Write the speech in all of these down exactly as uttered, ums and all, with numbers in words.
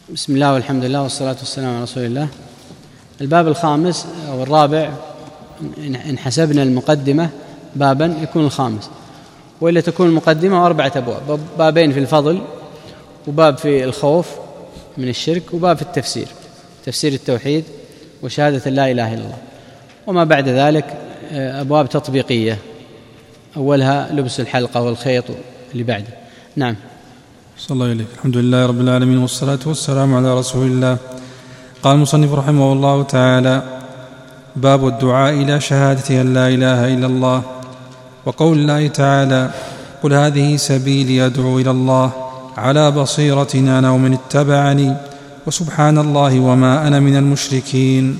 بسم الله والحمد لله والصلاة والسلام على رسول الله. الباب الخامس أو الرابع، إن حسبنا المقدمة بابا يكون الخامس، وإلا تكون المقدمة أربعة أبواب، بابين في الفضل، وباب في الخوف من الشرك، وباب في التفسير، تفسير التوحيد وشهادة لا إله إلا الله، وما بعد ذلك أبواب تطبيقية، أولها لبس الحلقة والخيط اللي بعده. نعم. صلى الله عليه. الحمد لله رب العالمين، والصلاة والسلام على رسول الله. قال المصنف رحمه الله تعالى: باب الدعاء إلى شهادة أن لا إله إلا الله. وقول الله تعالى: قل هذه سبيلي أدعو إلى الله على بصيرة أنا ومن اتبعني وسبحان الله وما أنا من المشركين.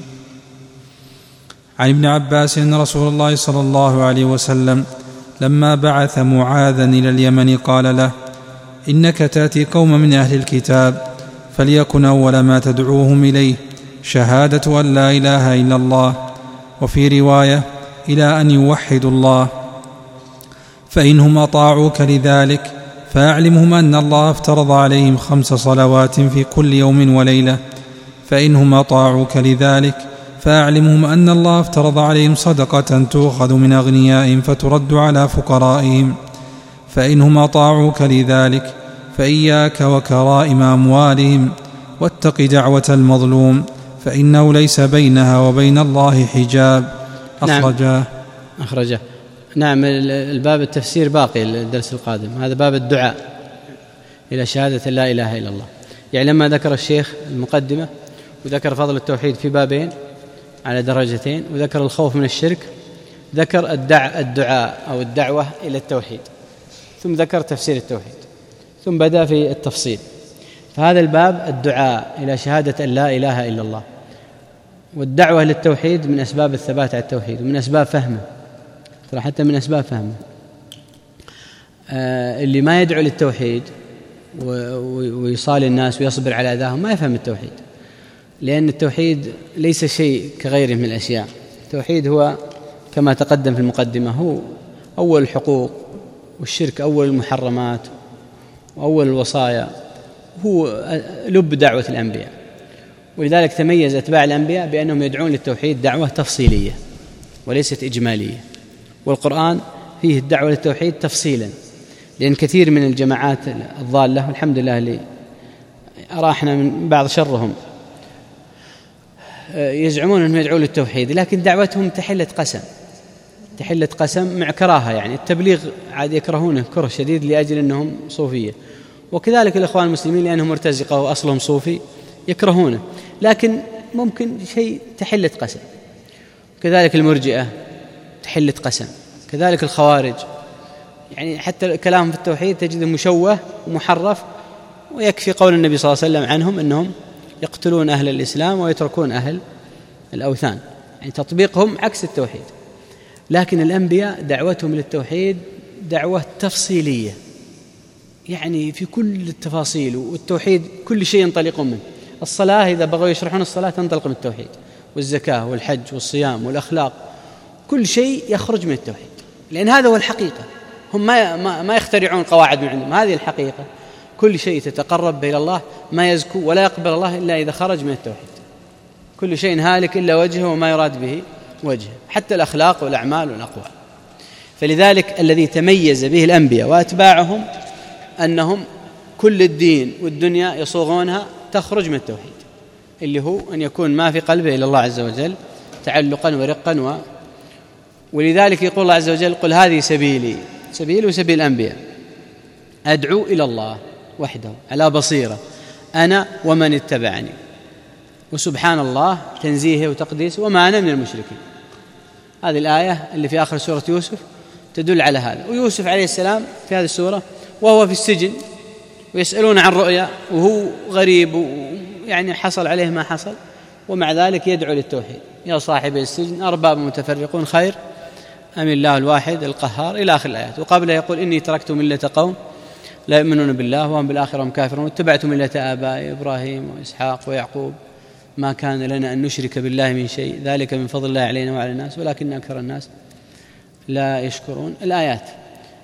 عن ابن عباس أن رسول الله صلى الله عليه وسلم لما بعث معاذا إلى اليمن قال له: إنك تأتي قوم من أهل الكتاب، فليكن أول ما تدعوهم إليه شهادة أن لا إله إلا الله، وفي رواية إلى أن يوحدوا الله، فإنهم أطاعوك لذلك فأعلمهم أن الله افترض عليهم خمس صلوات في كل يوم وليلة، فإنهم أطاعوك لذلك فأعلمهم أن الله افترض عليهم صدقة تؤخذ من أغنيائهم فترد على فقرائهم، فإنهم أطاعوك لذلك فإياك وكرائم أموالهم، واتق دعوة المظلوم فإنه ليس بينها وبين الله حجاب. أخرجاه. نعم. أخرجاه. نعم. الباب التفسير باقي الدرس القادم، هذا باب الدعاء إلى شهادة لا إله إلا الله. يعني لما ذكر الشيخ المقدمة وذكر فضل التوحيد في بابين على درجتين، وذكر الخوف من الشرك، ذكر الدع الدعاء أو الدعوة إلى التوحيد، ثم ذكر تفسير التوحيد، ثم بدأ في التفصيل. فهذا الباب الدعاء إلى شهادة أن لا إله إلا الله، والدعوة للتوحيد من أسباب الثبات على التوحيد ومن أسباب فهمه، ترى حتى من أسباب فهمه. آه اللي ما يدعو للتوحيد ويصالي الناس ويصبر على أذاهم ما يفهم التوحيد، لأن التوحيد ليس شيء كغيره من الأشياء. التوحيد هو كما تقدم في المقدمة هو أول الحقوق، والشرك أول المحرمات وأول الوصايا، هو لب دعوة الأنبياء. ولذلك تميز أتباع الأنبياء بأنهم يدعون للتوحيد دعوة تفصيلية وليست إجمالية، والقرآن فيه الدعوة للتوحيد تفصيلا، لأن كثير من الجماعات الضالة والحمد لله اللي أراحنا من بعض شرهم يزعمون أنهم يدعون للتوحيد، لكن دعوتهم تحلة قسم تحلة قسم مع كراهة. يعني التبليغ عاد يكرهونه كره شديد لأجل أنهم صوفية، وكذلك الإخوان المسلمين لأنهم مرتزقة وأصلهم صوفي يكرهونه، لكن ممكن شيء تحلة قسم. كذلك المرجئة تحلة قسم، كذلك الخوارج، يعني حتى كلامهم في التوحيد تجده مشوه ومحرف، ويكفي قول النبي صلى الله عليه وسلم عنهم أنهم يقتلون أهل الإسلام ويتركون أهل الأوثان، يعني تطبيقهم عكس التوحيد. لكن الأنبياء دعوتهم للتوحيد دعوة تفصيلية، يعني في كل التفاصيل، والتوحيد كل شيء ينطلقون منه. الصلاة إذا بغوا يشرحون الصلاة تنطلق من التوحيد، والزكاة والحج والصيام والأخلاق، كل شيء يخرج من التوحيد، لأن هذا هو الحقيقة. هم ما ما يخترعون قواعد من عندهم، هذه الحقيقة. كل شيء تتقرب إلى الله ما يزكو ولا يقبل الله إلا إذا خرج من التوحيد. كل شيء هالك إلا وجهه وما يراد به وجهه، حتى الأخلاق والأعمال والأقوال. فلذلك الذي تميز به الأنبياء وأتباعهم أنهم كل الدين والدنيا يصوغونها تخرج من التوحيد، اللي هو أن يكون ما في قلبه إلى الله عز وجل تعلقا ورقا و... ولذلك يقول الله عز وجل: قل هذه سبيلي، سبيل وسبيل الأنبياء، أدعو إلى الله وحده على بصيرة أنا ومن اتبعني، وسبحان الله تنزيهه وتقديسه وما أنا من المشركين. هذه الآية اللي في آخر سورة يوسف تدل على هذا. ويوسف عليه السلام في هذه السورة وهو في السجن ويسألون عن رؤيا وهو غريب ويعني حصل عليه ما حصل، ومع ذلك يدعو للتوحيد: يا صاحبي السجن أرباب متفرقون خير أم الله الواحد القهار، إلى آخر الآيات. وقبله يقول: إني تركت ملة قوم لا يؤمنون بالله وهم بالآخرة هم كافرون، واتبعت ملة آبائي إبراهيم وإسحاق ويعقوب، ما كان لنا أن نشرك بالله من شيء، ذلك من فضل الله علينا وعلى الناس ولكن أكثر الناس لا يشكرون. الآيات.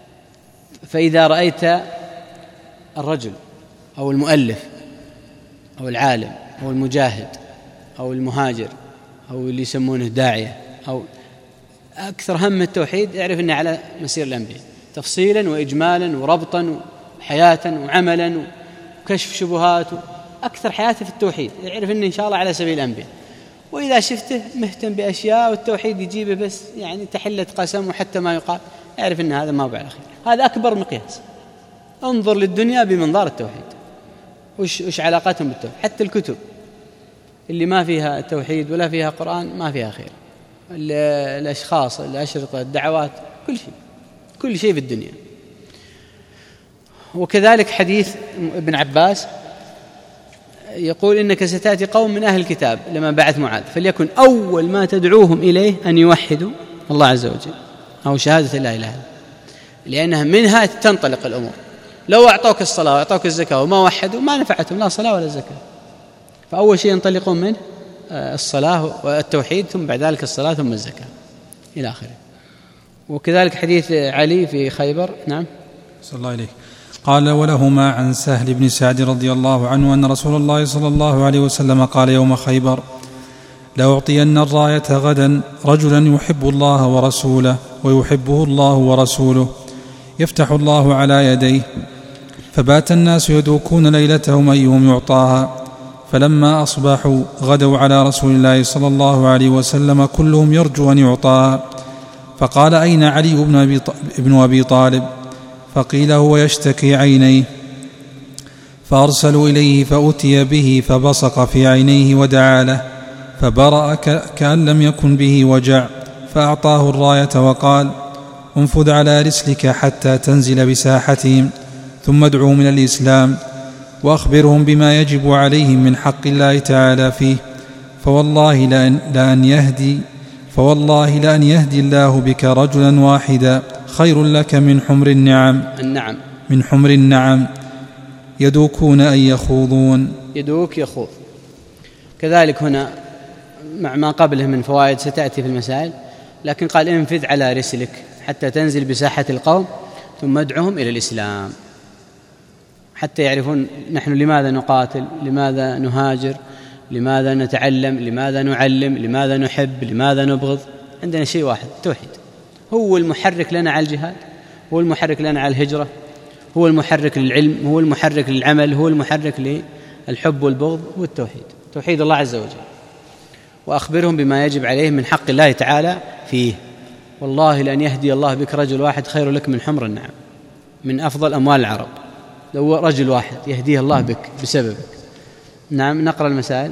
فإذا رأيت الرجل أو المؤلف أو العالم أو المجاهد أو المهاجر أو اللي يسمونه داعية، أو أكثر هم التوحيد يعرف أنه على مسير الأنبياء تفصيلا وإجمالا وربطا وحياة وعملا وكشف شبهات، أكثر حياته في التوحيد يعرف أنه إن شاء الله على سبيل الأنبياء. وإذا شفته مهتم بأشياء والتوحيد يجيبه بس يعني تحلة قسم وحتى ما يقال، يعرف أن هذا ما بعد خير. هذا أكبر مقياس. انظر للدنيا بمنظار التوحيد، وش, وش علاقتهم بالتوحيد. حتى الكتب اللي ما فيها توحيد ولا فيها قرآن ما فيها خير. الأشخاص، الأشرطة، الدعوات، كل شيء كل شيء في الدنيا. وكذلك حديث ابن عباس يقول إنك ستأتي قوم من أهل الكتاب لما بعث معاذ فليكن أول ما تدعوهم إليه أن يوحدوا الله عز وجل أو شهادة لا إله إلا الله، لأنها منها تنطلق الأمور. لو أعطوك الصلاة وأعطوك الزكاة وما وحدوا ما نفعتهم لا صلاة ولا زكاة. فأول شيء ينطلقون منه الصلاة والتوحيد، ثم بعد ذلك الصلاة ثم الزكاة إلى آخره. وكذلك حديث علي في خيبر. نعم صلى الله عليه. قال ولهما عن سهل بن سعد رضي الله عنه أن رسول الله صلى الله عليه وسلم قال يوم خيبر لأعطين الراية غدا رجلا يحب الله ورسوله ويحبه الله ورسوله يفتح الله على يديه. فبات الناس يدوكون ليلتهم أيهم يعطاها، فلما أصبحوا غدوا على رسول الله صلى الله عليه وسلم كلهم يرجو أن يعطاها. فقال أين علي بن أبي طالب؟ فقيل هو يشتكي عينيه. فأرسلوا إليه فأتي به فبصق في عينيه ودعا له فبرأ كأن لم يكن به وجع، فأعطاه الراية وقال انفذ على رسلك حتى تنزل بساحتهم ثم ادعوا من الإسلام وأخبرهم بما يجب عليهم من حق الله تعالى فيه، فوالله لأن, لأن يهدي فوالله لأن يهدي الله بك رجلا واحدا خير لك من حمر النعم النعم من حمر النعم يدوكون أن يخوضون. يدوك يخوض. كذلك هنا مع ما قبله من فوائد ستأتي في المسائل، لكن قال انفذ على رسلك حتى تنزل بساحة القوم ثم ادعهم إلى الإسلام، حتى يعرفون نحن لماذا نقاتل، لماذا نهاجر، لماذا نتعلم، لماذا نعلم، لماذا نحب، لماذا نبغض. عندنا شيء واحد التوحيد، هو المحرك لنا على الجهاد، هو المحرك لنا على الهجرة، هو المحرك للعلم، هو المحرك للعمل، هو المحرك للحب والبغض، هو التوحيد، توحيد الله عز وجل. وأخبرهم بما يجب عليهم من حق الله تعالى فيه، والله لأن يهدي الله بك رجل واحد خير لك من حمر النعم، من أفضل أموال العرب لو رجل واحد يهديه الله بك بسببك. نعم نقرأ المسائل.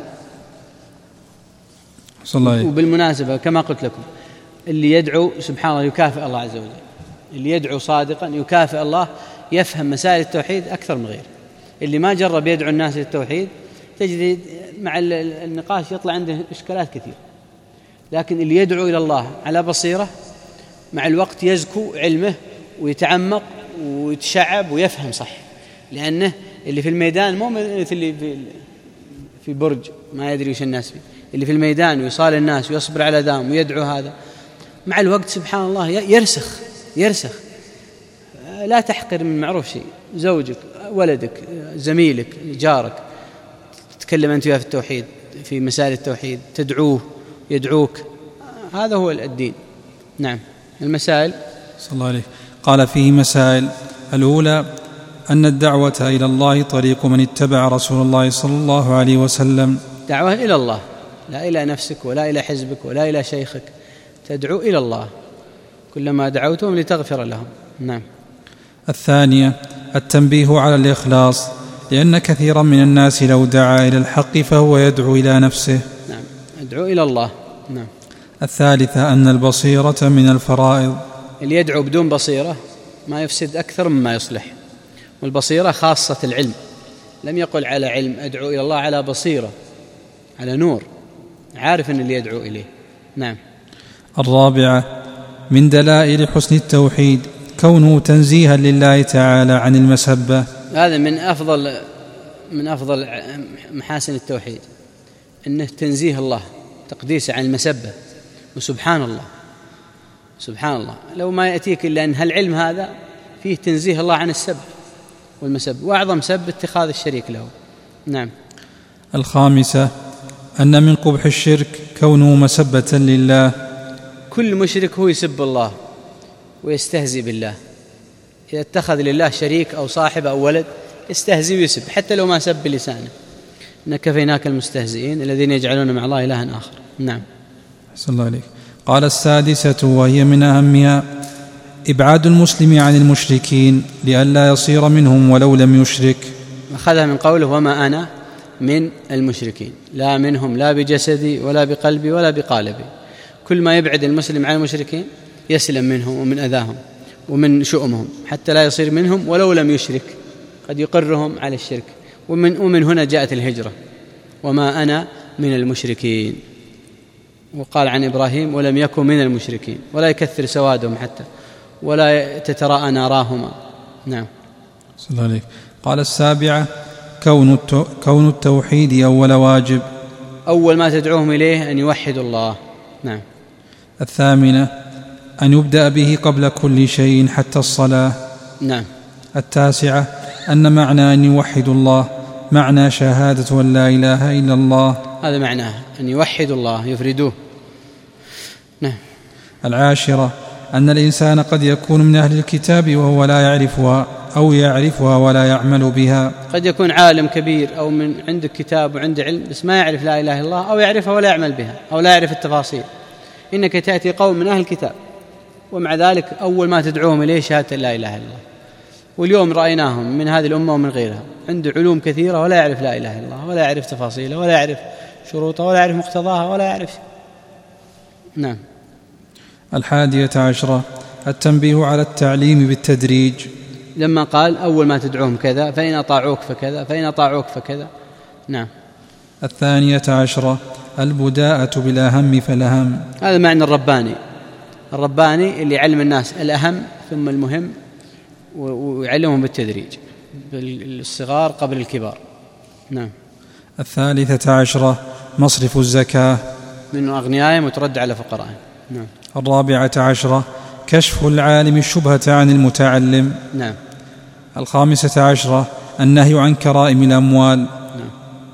وبالمناسبة كما قلت لكم اللي يدعو سبحان الله يكافئ الله عز وجل، اللي يدعو صادقا يكافئ الله، يفهم مسائل التوحيد أكثر من غيره. اللي ما جرب يدعو الناس للتوحيد تجد مع النقاش يطلع عنده إشكالات كثير، لكن اللي يدعو إلى الله على بصيرة مع الوقت يزكو علمه ويتعمق ويتشعب ويفهم صح، لأنه اللي في الميدان مو مثل اللي في في برج ما يدري وش الناس فيه. اللي في الميدان ويصال الناس ويصبر على دام ويدعو هذا مع الوقت سبحان الله يرسخ يرسخ. لا تحقر من معروف شيء، زوجك، ولدك، زميلك، جارك، تتكلم أنت وياه في التوحيد، في مسائل التوحيد، تدعوه يدعوك، هذا هو الدين. نعم المسائل. صلى الله عليه. قال فيه مسائل: الأولى أن الدعوة إلى الله طريق من اتبع رسول الله صلى الله عليه وسلم. دعوة إلى الله، لا إلى نفسك ولا إلى حزبك ولا إلى شيخك، تدعو إلى الله كلما دعوتهم لتغفر لهم. نعم. الثانية التنبيه على الإخلاص، لأن كثيرا من الناس لو دعا إلى الحق فهو يدعو إلى نفسه. نعم يدعو إلى الله. نعم. الثالثة أن البصيرة من الفرائض، اللي يدعو بدون بصيرة ما يفسد أكثر مما يصلح، والبصيرة خاصة العلم، لم يقل على علم، أدعو إلى الله على بصيرة، على نور، عارف أن اللي يدعو إليه. نعم. الرابعة من دلائل حسن التوحيد كونه تنزيها لله تعالى عن المسبة. هذا من أفضل من أفضل محاسن التوحيد، أنه تنزيه الله، تقديسه عن المسبة. وسبحان الله سبحان الله لو ما يأتيك إلا أن هالعلم هذا فيه تنزيه الله عن السب والمسب، وأعظم سب اتخاذ الشريك له. نعم. الخامسة أن من قبح الشرك كونه مسبة لله. كل مشرك هو يسب الله ويستهزئ بالله، إذا اتخذ لله شريك أو صاحب أو ولد يستهزئ ويسب حتى لو ما سب بلسانه. إن كفيناك المستهزئين الذين يجعلون مع الله إلها آخر. نعم. أحسن الله عليك. قال السادسة وهي من أهمها إبعاد المسلم عن المشركين لئلا يصير منهم ولو لم يشرك. أخذها من قوله وما أنا من المشركين، لا منهم لا بجسدي ولا بقلبي ولا بقالبي. كل ما يبعد المسلم عن المشركين يسلم منهم ومن أذاهم ومن شؤمهم حتى لا يصير منهم ولو لم يشرك، قد يقرهم على الشرك. ومن, ومن هنا جاءت الهجرة وما أنا من المشركين. وقال عن إبراهيم ولم يكن من المشركين، ولا يكثر سوادهم حتى ولا تتراءى ناراهما. نعم. صلى الله عليه. قال السابعة كون, التو... كون التوحيد أول واجب، أول ما تدعوهم إليه أن يوحدوا الله. نعم. الثامنة أن يبدأ به قبل كل شيء حتى الصلاة. نعم. التاسعة أن معنى أن يوحدوا الله معنى شهادة أن لا إله إلا الله، هذا معناه أن يوحدوا الله يفردوه. نعم. العاشرة أن الإنسان قد يكون من أهل الكتاب وهو لا يعرفها أو يعرفها ولا يعمل بها. قد يكون عالم كبير أو من عنده كتاب وعنده علم بس ما يعرف لا إله إلا الله، أو يعرفها ولا يعمل بها أو لا يعرف التفاصيل. إنك تأتي قوم من أهل الكتاب ومع ذلك أول ما تدعوهم إليه شهادة لا إله إلا الله. واليوم رأيناهم من هذه الأمة ومن غيرها عنده علوم كثيرة ولا يعرف لا إله إلا الله، ولا يعرف تفاصيله، ولا يعرف شروطها، ولا يعرف مقتضاها، ولا يعرف. نعم. الحادية عشرة التنبيه على التعليم بالتدريج، لما قال أول ما تدعوهم كذا، فإن أطاعوك فكذا، فإن أطاعوك فكذا. نعم. الثانية عشرة البداءة بالأهم فالأهم، هذا معنى الرباني. الرباني اللي يعلم الناس الأهم ثم المهم ويعلمهم بالتدريج، بالصغار قبل الكبار. نعم. الثالثة عشرة مصرف الزكاة من أغنيائهم وترد على فقرائهم. نعم. الرابعة عشرة كشف العالم الشبهة عن المتعلم. نعم. الخامسة عشرة النهي عن كرائم الأموال. نعم.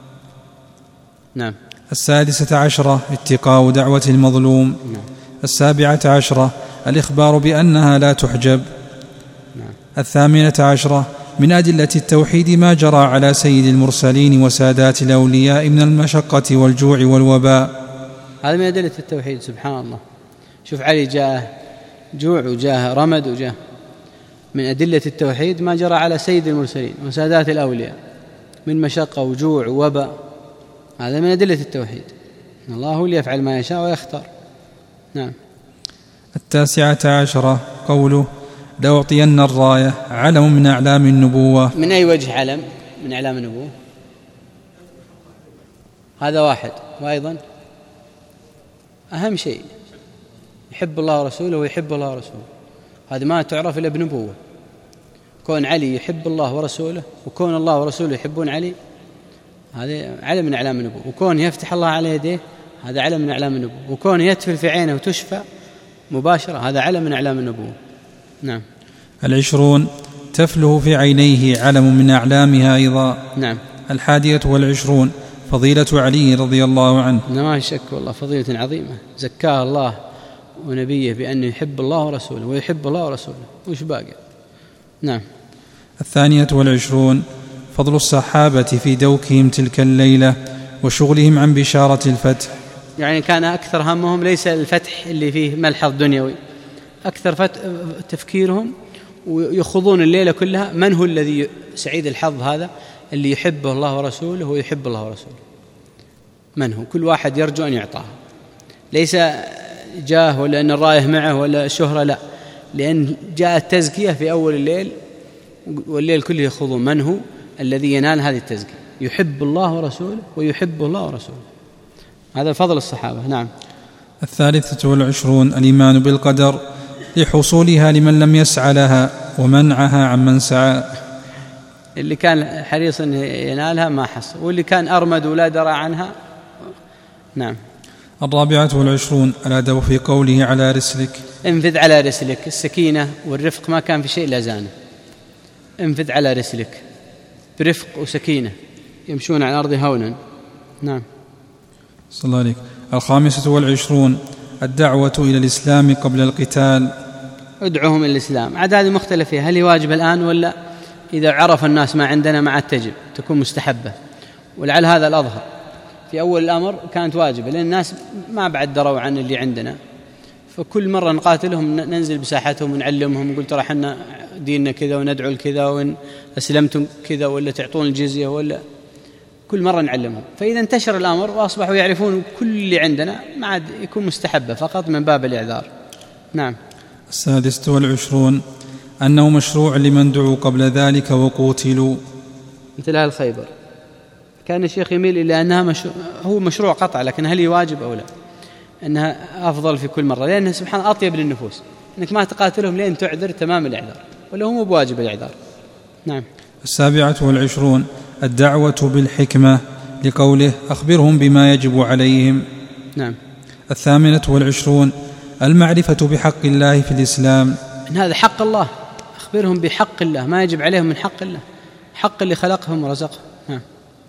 نعم. السادسة عشرة اتقاء دعوة المظلوم. نعم. السابعة عشرة الإخبار بأنها لا تحجب. نعم. الثامنة عشرة من أدلة التوحيد ما جرى على سيد المرسلين وسادات الأولياء من المشقة والجوع والوباء. هذا من أدلة التوحيد. سبحان الله، شوف علي جاء جوع وجاء رمد وجاء. من أدلة التوحيد ما جرى على سيد المرسلين وسادات الأولياء من مشقة وجوع ووباء. هذا من أدلة التوحيد. الله هو اللي يفعل ما يشاء ويختار. نعم. التاسعة عشرة قوله لأعطين الراية علم من أعلام النبوة. من أي وجه علم من أعلام النبوة؟ هذا واحد. وأيضا أهم شيء يحب الله ورسوله ويحب الله ورسوله، هذا ما تعرف إلا بنبوة. كون علي يحب الله ورسوله وكون الله ورسوله يحبون علي، هذا علم من أعلام النبوة. وكون يفتح الله على يديه، هذا علم من أعلام النبوة. وكون يتفل في عينه وتشفى مباشرة، هذا علم من أعلام النبوة. نعم. العشرون تفله في عينيه علم من أعلامها أيضا. نعم. الحادية والعشرون فضيلة علي رضي الله عنه. ما شك والله فضيلة عظيمة زكاها الله ونبيه بأن يحب الله ورسوله ويحب الله ورسوله، وش باقي؟ نعم. الثانية والعشرون فضل الصحابة في دوكهم تلك الليلة وشغلهم عن بشارة الفتح. يعني كان أكثر همهم ليس الفتح اللي فيه ملحظ دنيوي، أكثر تفكيرهم ويخوضون الليلة كلها من هو الذي سعيد الحظ هذا اللي يحبه الله ورسوله ويحب الله ورسوله. من هو؟ كل واحد يرجو أن يعطاه، ليس جاه ولا أن الرايه معه ولا شهرة، لا، لأن جاء التزكية في أول الليل والليل كله يخوضون من هو الذي ينال هذه التزكية، يحب الله ورسوله ويحب الله ورسوله. هذا فضل الصحابة. نعم. الثالثة والعشرون الإيمان بالقدر لحصولها لمن لم يسعى لها ومنعها عمن سعى. اللي كان حريص أن ينالها ما حصل، واللي كان أرمد ولا درى عنها. نعم. الرابعة والعشرون الأدب في قوله على رسلك. انفذ على رسلك، السكينة والرفق ما كان في شيء لا زانه. انفذ على رسلك برفق وسكينة، يمشون على الأرض هونا نعم. صلى الله عليك. الخامسة والعشرون الدعوة إلى الإسلام قبل القتال. ادعوهم إلى الإسلام. عاد هذه مختلف فيها، هل هي واجب الآن ولا إذا عرف الناس ما عندنا ما عاد تجب، تكون مستحبة، ولعل هذا الأظهر. في أول الأمر كانت واجبة لأن الناس ما بعد دروا عن اللي عندنا، فكل مرة نقاتلهم ننزل بساحتهم ونعلمهم، نقول ترى حنا ديننا كذا وندعو لكذا، وإن أسلمتم كذا ولا تعطون الجزية، ولا كل مرة نعلمهم. فإذا انتشر الأمر وأصبحوا يعرفون كل اللي عندنا ما عاد يكون مستحبة فقط من باب الإعذار. نعم. السادسة والعشرون أنه مشروع لمن دعوا قبل ذلك وقوتلوا، مثل أهل خيبر. كان الشيخ يميل إلى أنها مشروع، هو مشروع قطع، لكن هل هي واجب أو لا؟ أنها أفضل في كل مرة، لأنها سبحان أطيب للنفوس، أنك ما تقاتلهم لين تعذر تمام الإعذار، ولا هم بواجب الإعذار. نعم. السابعة والعشرون الدعوة بالحكمة، لقوله أخبرهم بما يجب عليهم. نعم. الثامنة والعشرون المعرفة بحق الله في الإسلام، إن هذا حق الله، أخبرهم بحق الله ما يجب عليهم من حق الله، حق اللي خلقهم ورزقهم. نعم.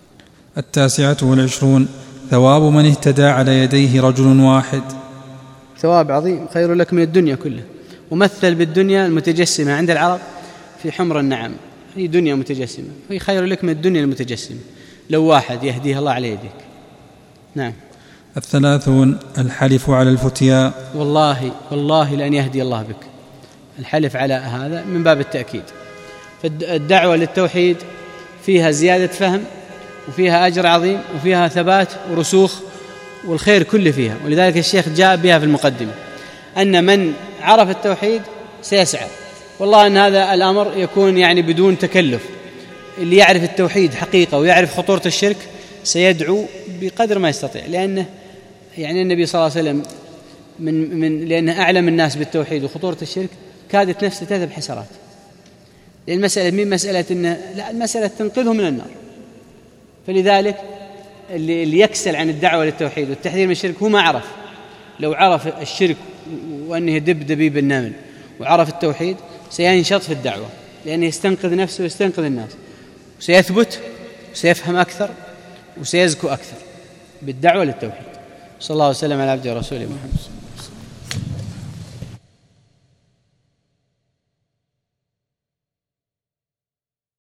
التاسعة والعشرون ثواب من اهتدى على يديه رجل واحد، ثواب عظيم خير لك من الدنيا كلها. ومثل بالدنيا المتجسمة عند العرب في حمر النعم، هي دنيا متجسمة، هي خير لك من الدنيا المتجسمة لو واحد يهديه الله على يديك. نعم. الثلاثون الحلف على الفتيا، والله والله لأن يهدي الله بك، الحلف على هذا من باب التأكيد. فالدعوة للتوحيد فيها زيادة فهم، وفيها أجر عظيم، وفيها ثبات ورسوخ، والخير كله فيها. ولذلك الشيخ جاء بها في المقدمة أن من عرف التوحيد سيسعى، والله أن هذا الأمر يكون يعني بدون تكلف. اللي يعرف التوحيد حقيقة ويعرف خطورة الشرك سيدعو بقدر ما يستطيع، لأنه يعني النبي صلى الله عليه وسلم من من لأنه أعلم الناس بالتوحيد وخطورة الشرك كادت نفسه تذهب حسرات، لأن المسألة من مسألة إن لا، المسألة تنقذه من النار. فلذلك اللي, اللي يكسل عن الدعوة للتوحيد والتحذير من الشرك هو ما عرف. لو عرف الشرك وأنه يدب دبيب النمل وعرف التوحيد سينشط في الدعوة، لأنه يستنقذ نفسه ويستنقذ الناس، وسيثبت وسيفهم أكثر وسيزكو أكثر بالدعوة للتوحيد. صلى الله وسلم على عبده ورسوله محمد.